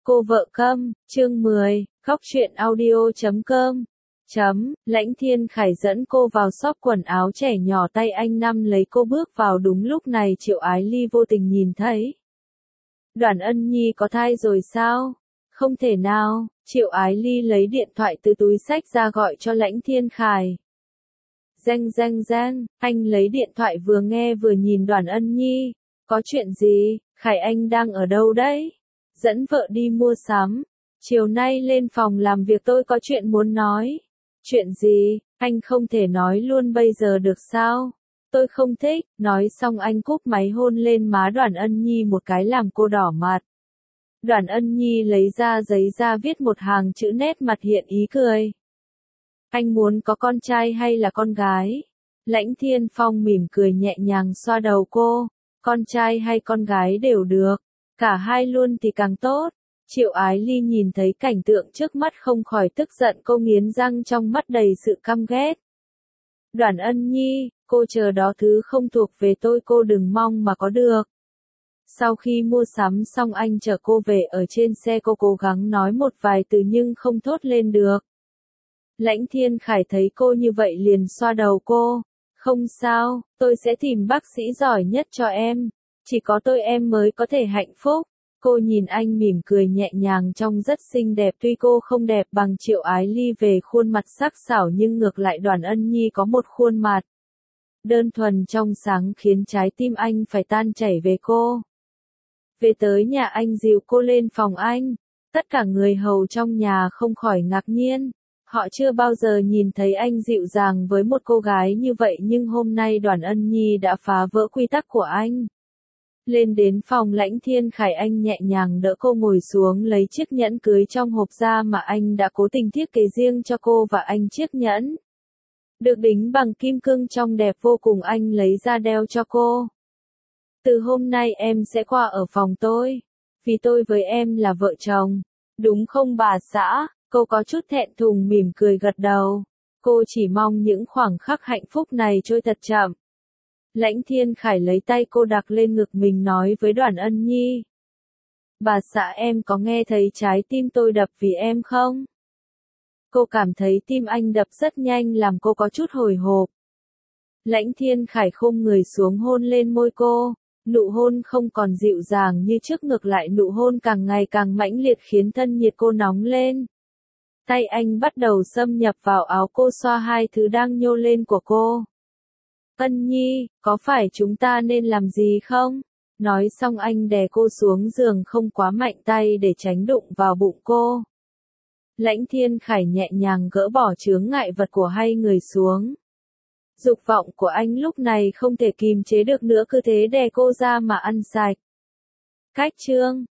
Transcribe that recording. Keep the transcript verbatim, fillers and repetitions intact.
Cô vợ câm, chương mười, khóc chuyện audio chấm com. Chấm, Lãnh Thiên Khải dẫn cô vào shop quần áo trẻ nhỏ, tay anh nắm lấy cô bước vào. Đúng lúc này Triệu Ái Ly vô tình nhìn thấy. Đoàn Ân Nhi có thai rồi sao? Không thể nào. Triệu Ái Ly lấy điện thoại từ túi xách ra gọi cho Lãnh Thiên Khải. Reng reng reng, anh lấy điện thoại vừa nghe vừa nhìn Đoàn Ân Nhi. Có chuyện gì? Khải anh đang ở đâu đấy? Dẫn vợ đi mua sắm. Chiều nay lên phòng làm việc tôi có chuyện muốn nói. Chuyện gì? Anh không thể nói luôn bây giờ được sao? Tôi không thích. Nói xong anh cúp máy hôn lên má Đoàn Ân Nhi một cái làm cô đỏ mặt. Đoàn Ân Nhi lấy ra giấy ra viết một hàng chữ, nét mặt hiện ý cười. Anh muốn có con trai hay là con gái? Lãnh Thiên Phong mỉm cười nhẹ nhàng xoa đầu cô. Con trai hay con gái đều được. Cả hai luôn thì càng tốt. Triệu Ái Ly nhìn thấy cảnh tượng trước mắt không khỏi tức giận, cô nghiến răng, trong mắt đầy sự căm ghét. Đoàn Ân Nhi, cô chờ đó thứ không thuộc về tôi cô đừng mong mà có được. Sau khi mua sắm xong anh chở cô về, ở trên xe cô cố gắng nói một vài từ nhưng không thốt lên được. Lãnh Thiên Khải thấy cô như vậy liền xoa đầu cô. Không sao, tôi sẽ tìm bác sĩ giỏi nhất cho em. Chỉ có tôi em mới có thể hạnh phúc. Cô nhìn anh mỉm cười nhẹ nhàng, trông rất xinh đẹp. Tuy cô không đẹp bằng Triệu Ái Ly về khuôn mặt sắc sảo, nhưng ngược lại Đoàn Ân Nhi có một khuôn mặt đơn thuần trong sáng khiến trái tim anh phải tan chảy về cô. Về tới nhà anh dìu cô lên phòng anh. Tất cả người hầu trong nhà không khỏi ngạc nhiên. Họ chưa bao giờ nhìn thấy anh dịu dàng với một cô gái như vậy, nhưng hôm nay Đoàn Ân Nhi đã phá vỡ quy tắc của anh. Lên đến phòng Lãnh Thiên Khải, anh nhẹ nhàng đỡ cô ngồi xuống, lấy chiếc nhẫn cưới trong hộp ra mà anh đã cố tình thiết kế riêng cho cô, và anh chiếc nhẫn được đính bằng kim cương trông đẹp vô cùng, anh lấy ra đeo cho cô. Từ hôm nay em sẽ qua ở phòng tôi, vì tôi với em là vợ chồng. Đúng không bà xã? Cô có chút thẹn thùng mỉm cười gật đầu. Cô chỉ mong những khoảng khắc hạnh phúc này trôi thật chậm. Lãnh Thiên Khải lấy tay cô đặt lên ngực mình, nói với Đoàn Ân Nhi. Bà xã, em có nghe thấy trái tim tôi đập vì em không? Cô cảm thấy tim anh đập rất nhanh, làm cô có chút hồi hộp. Lãnh Thiên Khải khom người xuống hôn lên môi cô. Nụ hôn không còn dịu dàng như trước, ngược lại nụ hôn càng ngày càng mãnh liệt khiến thân nhiệt cô nóng lên. Tay anh bắt đầu xâm nhập vào áo cô, xoa hai thứ đang nhô lên của cô. Ân Nhi, có phải chúng ta nên làm gì không? Nói xong anh đè cô xuống giường không quá mạnh, tay để tránh đụng vào bụng cô. Lãnh Thiên Khải nhẹ nhàng gỡ bỏ chướng ngại vật của hai người xuống. Dục vọng của anh lúc này không thể kìm chế được nữa, cứ thế đè cô ra mà ăn sạch. Cách chương